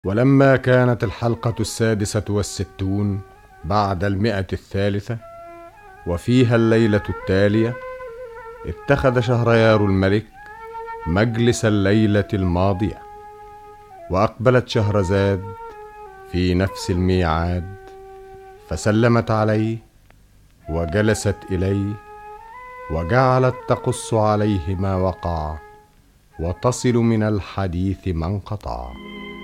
ولما كانت الحلقة 66 بعد 100 وفيها الليلة التالية، اتخذ شهريار الملك مجلس الليلة الماضية، وأقبلت شهرزاد في نفس الميعاد، فسلمت عليه وجلست إليه، وجعلت تقص عليه ما وقع وتصل من الحديث ما انقطع.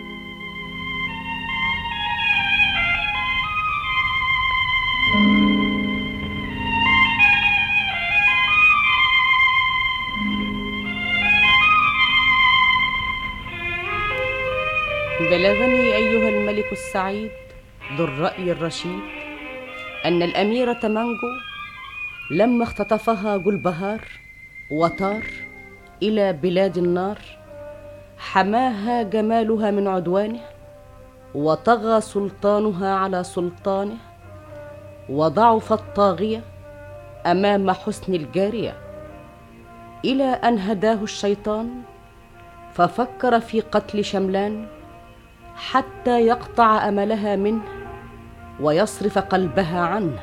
بلغني أيها الملك السعيد ذو الرأي الرشيد أن الأميرة منجو لما اختطفها جلبهار وطار إلى بلاد النار، حماها جمالها من عدوانه، وطغى سلطانها على سلطانه، وضعف الطاغية أمام حسن الجارية، إلى أن هداه الشيطان ففكر في قتل شملان حتى يقطع أملها منه ويصرف قلبها عنه.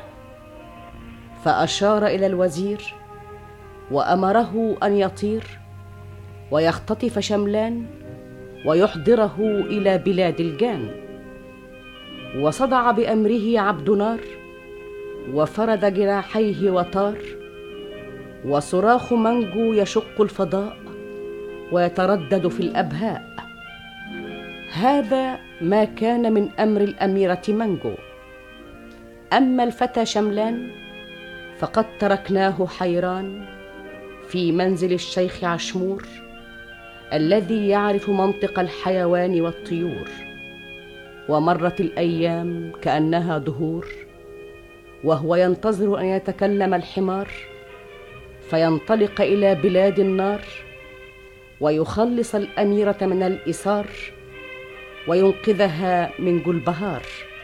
فأشار إلى الوزير وأمره أن يطير ويختطف شملان ويحضره إلى بلاد الجان. وصدع بأمره عبد نار وفرد جناحيه وطار، وصراخ منجو يشق الفضاء ويتردد في الأبهاء. هذا ما كان من أمر الأميرة منجو. أما الفتى شملان فقد تركناه حيران في منزل الشيخ عشمور الذي يعرف منطق الحيوان والطيور. ومرت الأيام كأنها دهور، وهو ينتظر أن يتكلم الحمار فينطلق إلى بلاد النار ويخلص الأميرة من الإسار وينقذها من جلبهار.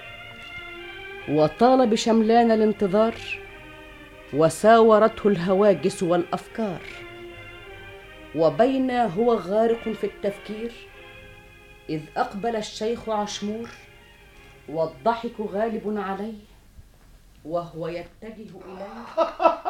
وطال بشملان الانتظار وساورته الهواجس والأفكار، وبين هو غارق في التفكير إذ أقبل الشيخ عشمور والضحك غالب عليه وهو يتجه إليه.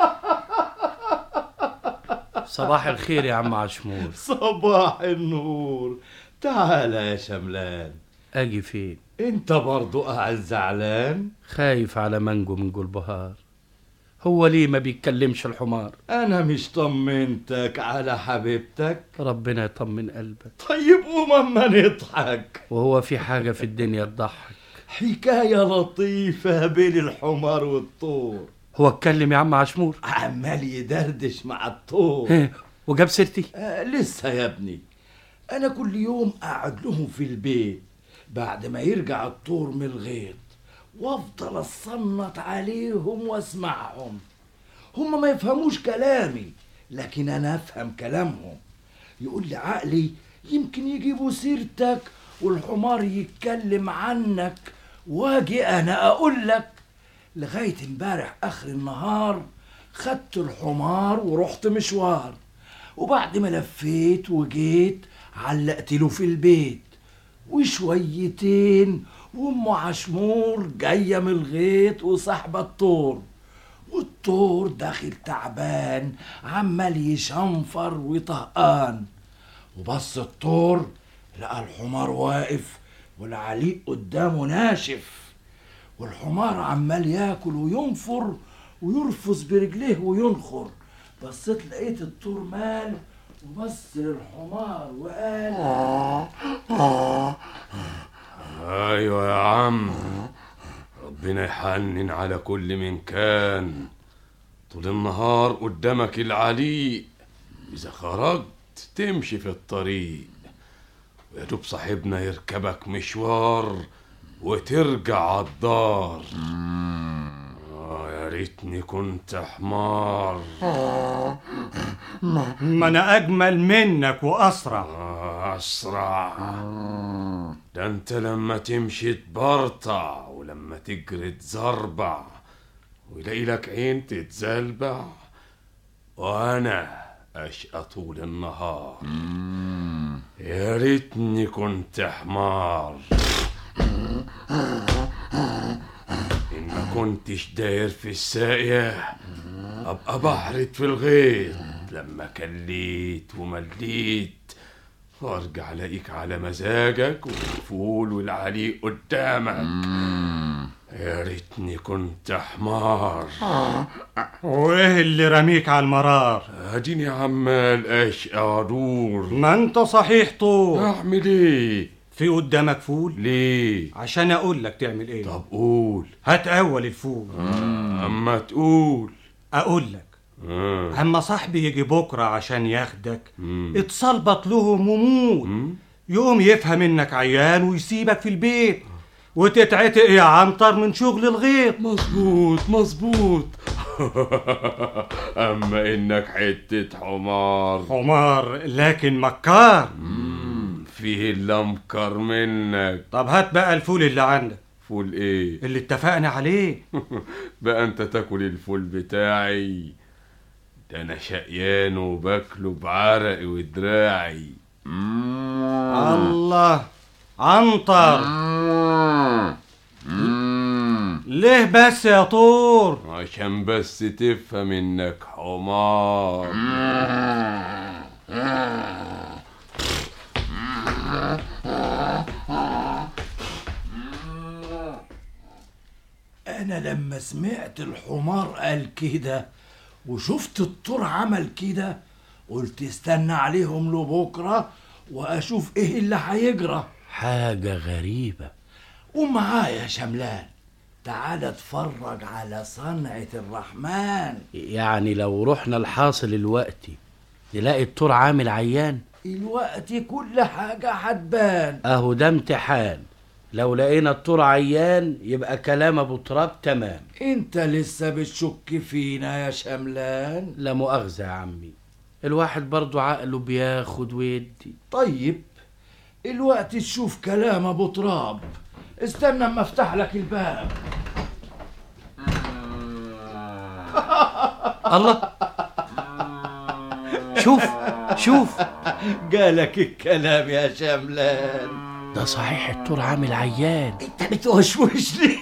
صباح الخير يا عم عشمور. صباح النور. تعال يا شملان. أجي فين؟ انت برضو قاعد زعلان؟ خايف على منجو من جلبهار. هو ليه ما بيتكلمش الحمار؟ انا مش طمنتك على حبيبتك؟ ربنا يطمن قلبك. طيب قوم اما نضحك. وهو في حاجة في الدنيا تضحك؟ حكاية لطيفة بين الحمار والطور. هو اتكلم يا عم عشمور؟ عمال يدردش مع الطور. وجاب سيرتي؟ لسه يا ابني. انا كل يوم قاعد لهم في البيت بعد ما يرجع الطور من الغيط، وافضل اصنت عليهم واسمعهم. هم ما يفهموش كلامي لكن انا افهم كلامهم. يقول لي عقلي يمكن يجيبوا سيرتك والحمار يتكلم عنك، واجي انا اقول لك. لغاية امبارح اخر النهار خدت الحمار ورحت مشوار، وبعد ما لفيت وجيت علقت له في البيت، وشويتين وام عشمور جايه من الغيط وصاحبه الطور، والطور داخل تعبان عمال يشنفر وطهقان. وبص الطور لقى الحمار واقف والعليق قدامه ناشف، والحمار عمال ياكل وينفر ويرفس برجليه وينخر. بصيت لقيت الطور مال وبص للحمار وقال: ايوه يا عم، ربنا يحنن على كل من كان. طول النهار قدامك العليق، اذا خرجت تمشي في الطريق، ويا دوب صاحبنا يركبك مشوار وترجع عالدار. يا ريتني كنت حمار. ما انا اجمل منك واسرع. اسرع؟ ده انت لما تمشي تبرطع، ولما تجري تزربع، ويلاقي لك عين تتزلبع، وانا اشقى طول النهار. يا ريتني كنت حمار. إن ما كنتش داير في الساقية أبقى بحرت في الغيط لما كليت ومليت، وارجع الاقيك على مزاجك والفول والعليق قدامك. يا ريتني كنت حمار. وايه اللي رميك على المرار؟ اديني عمال اشقى وادور. ما انت صحيح طول. اعمل ايه؟ في قدامك فول؟ ليه؟ عشان اقول لك تعمل ايه. طب قول. هات اول الفول. اما تقول اقول لك. اما صاحبي يجي بكره عشان ياخدك اتصلبط لهم وموت، يقوم يفهم انك عيان ويسيبك في البيت وتتعتق يا عنتر من شغل الغيط. مظبوط مظبوط. اما انك حتة حمار. حمار لكن مكار. فيه اللي مكر منك. طب هات بقى الفول اللي عندك. فول ايه؟ اللي اتفقنا عليه. بقى انت تاكل الفول بتاعي؟ ده انا شقيان وباكله بعرقي ودراعي. الله عنتر، ليه بس يا طور؟ عشان بس تفهم انك حمار. انا لما سمعت الحمار قال كده وشفت الطور عمل كده قلت استنى عليهم لبكره واشوف ايه اللي هيجرى. حاجة غريبة. ومعايا يا شملان، تعال اتفرج على صنعة الرحمن. يعني لو رحنا الحاصل الوقتي نلاقي الطور عامل عيان؟ الوقت كل حاجة هتبان. اهو ده امتحان. لو لقينا الطور عيان يبقى كلام ابو تراب تمام. انت لسه بتشك فينا يا شملان؟ لا مؤاخذة يا عمي، الواحد برضو عقله بياخد ويدي. طيب الوقت تشوف كلام ابو تراب. استنى اما افتح لك الباب. الله، شوف شوف، جالك الكلام يا شملان. ده صحيح الطور عامل عيان. انت بتوشوش ليه؟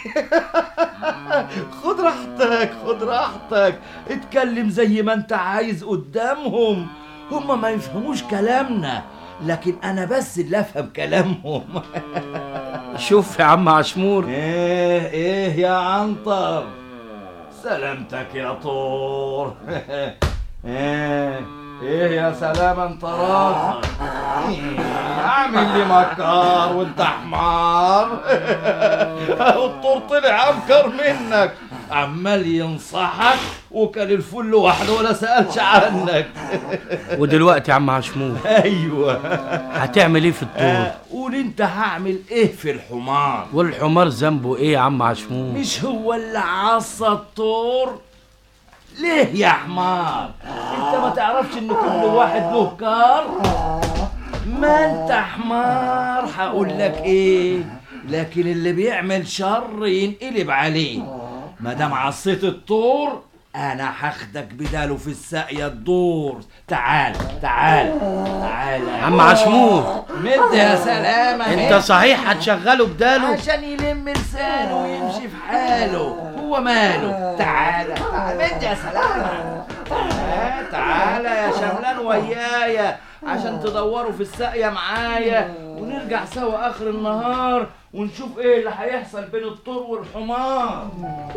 خد راحتك خد راحتك، اتكلم زي ما انت عايز قدامهم. هما ما يفهموش كلامنا لكن انا بس اللي افهم كلامهم. شوف يا عم عشمور. ايه يا عنتر؟ سلامتك يا طور. ايه يا سلام انت راسك؟ عامل لي مكار وانت حمار. الطور طلع امكر منك، عمال ينصحك وكل الفل لوحده ولا سألش عنك. ودلوقتي يا عم عشمور ايوه هتعمل ايه في الطور؟ قول انت هعمل ايه في الحمار. والحمار ذنبه ايه يا عم عشمور؟ مش هو اللي عصى الطور؟ ليه يا حمار؟ انت ما تعرفش ان كل واحد له كار؟ ما انت حمار. هقول لك ايه، لكن اللي بيعمل شر ينقلب عليه. ما دام عصيت الطور انا هاخدك بداله في الساقية الدور. تعال تعال تعال يا عم عشمور، مد يا سلامة. انت صحيح هتشغله بداله؟ عشان يلم لسانه ويمشي في حاله، هو ماله. تعالى تعالى مد يا سلامة. تعالى يا شملان ويايا عشان تدوروا في الساقية معايا ونرجع سوا اخر النهار ونشوف ايه اللي هيحصل بين الطور والحمار.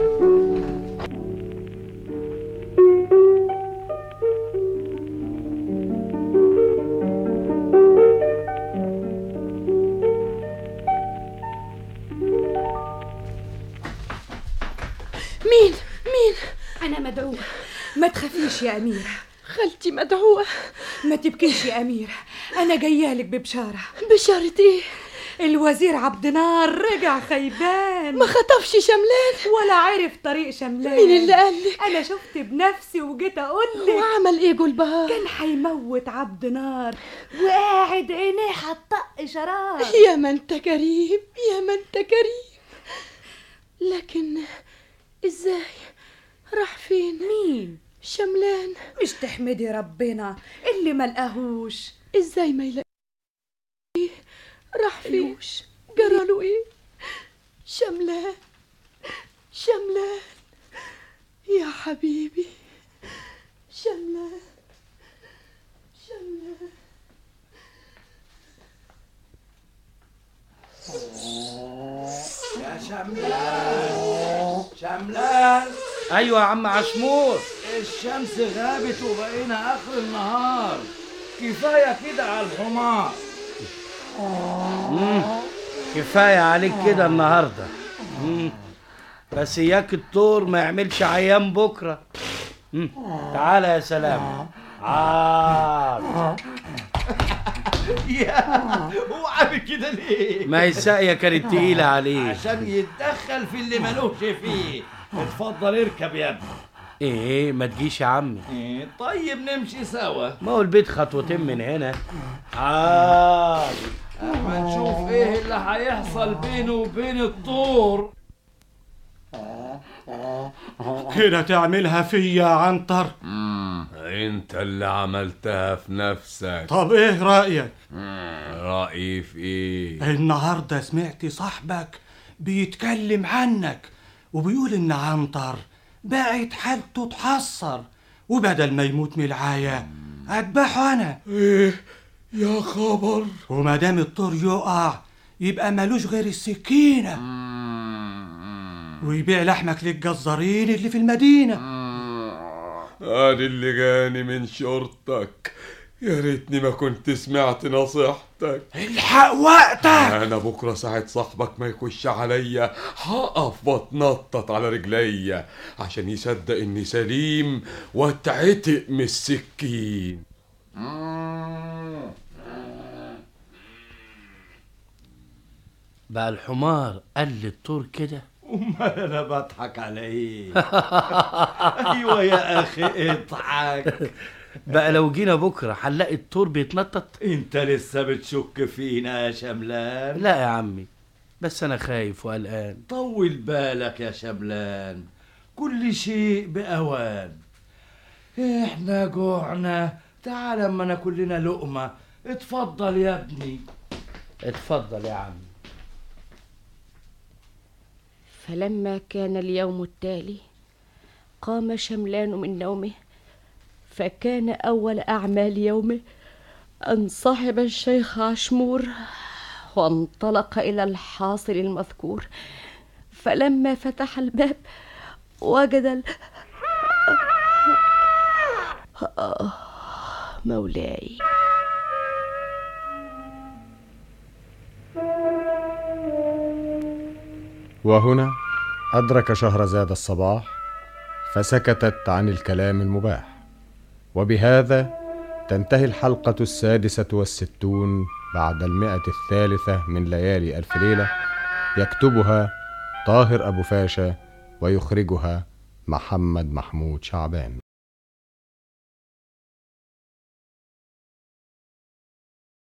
مين؟ أنا مدعوة. ما تخافيش يا أميرة. خالتي مدعوة. ما تبكيش يا أميرة، أنا جايالك ببشارة. بشارة ايه؟ الوزير عبد نار رجع خيبان. ما خطفش شملان ولا عرف طريق شملان. مين اللي قالك؟ أنا شفت بنفسي وجيت أقولك. وعمل ايه جولبهار؟ كان هيموت عبد نار وقاعد عينيه هتطق شرار. يا ما انت كريم يا ما انت كريم. لكن ازاي راح فين؟ مين؟ شملان. مش تحمدي ربنا اللي ملقاهوش. ازاي ما يلاقي راح فين؟ جراله ايه؟ شملان شملان يا حبيبي، شملان شملان. يا شملان شملان. ايوه يا عم عشمور. الشمس غابت وبقينا اخر النهار، كفايه كده على الحمار. كفايه عليك كده النهارده. بس اياك الطور ما يعملش عيان بكره. تعالى يا سلام. يا هو عامل كده ليه؟ ما هي ساقيه كانت تقيله عليه. عشان يتدخل في اللي ملوش فيه. اتفضل اركب يا ابني. ايه ما تجيش يا عمي؟ طيب نمشي سوا. ما هو البيت خطوتين من هنا. اما نشوف ايه اللي هيحصل بينه وبين الطور. كده تعملها فيا يا عنتر؟ انت اللي عملتها في نفسك. طب ايه رأيك؟ رأيي في ايه؟ النهاردة سمعت صاحبك بيتكلم عنك وبيقول ان عنتر بقت حالته تحصر، وبدل ما يموت من العاية اذبحه انا. ايه يا خبر؟ وما دام الطور يقع يبقى ملوش غير السكينة، ويبيع لحمك للجزارين اللي في المدينة. ادي اللي جاني من شرطك. يا ريتني ما كنت سمعت نصيحتك. الحق وقتك. انا بكره ساعة صاحبك ما يخش عليا هقف واتنطط على رجليا عشان يصدق اني سليم واتعتق من السكين. بقى الحمار قال للطور كده. امال انا بضحك على ايه؟ ايوه يا اخي اضحك. بقى لو جينا بكره هنلاقي الطور بيتنطط. انت لسه بتشك فينا يا شملان؟ لا يا عمي، بس انا خايف وقلقان. طول بالك يا شملان، كل شيء باوان. احنا جوعنا، تعال اما ناكل لنا لقمه. اتفضل يا ابني. اتفضل يا عمي. فلما كان اليوم التالي قام شملان من نومه، فكان أول أعمال يومه أن صاحب الشيخ عشمور وانطلق إلى الحاصل المذكور. فلما فتح الباب وجد مولاي. وهنا أدرك شهرزاد الصباح فسكتت عن الكلام المباح. وبهذا تنتهي الحلقة 66 بعد 100 من ليالي ألف ليلة. يكتبها طاهر أبو فاشا ويخرجها محمد محمود شعبان.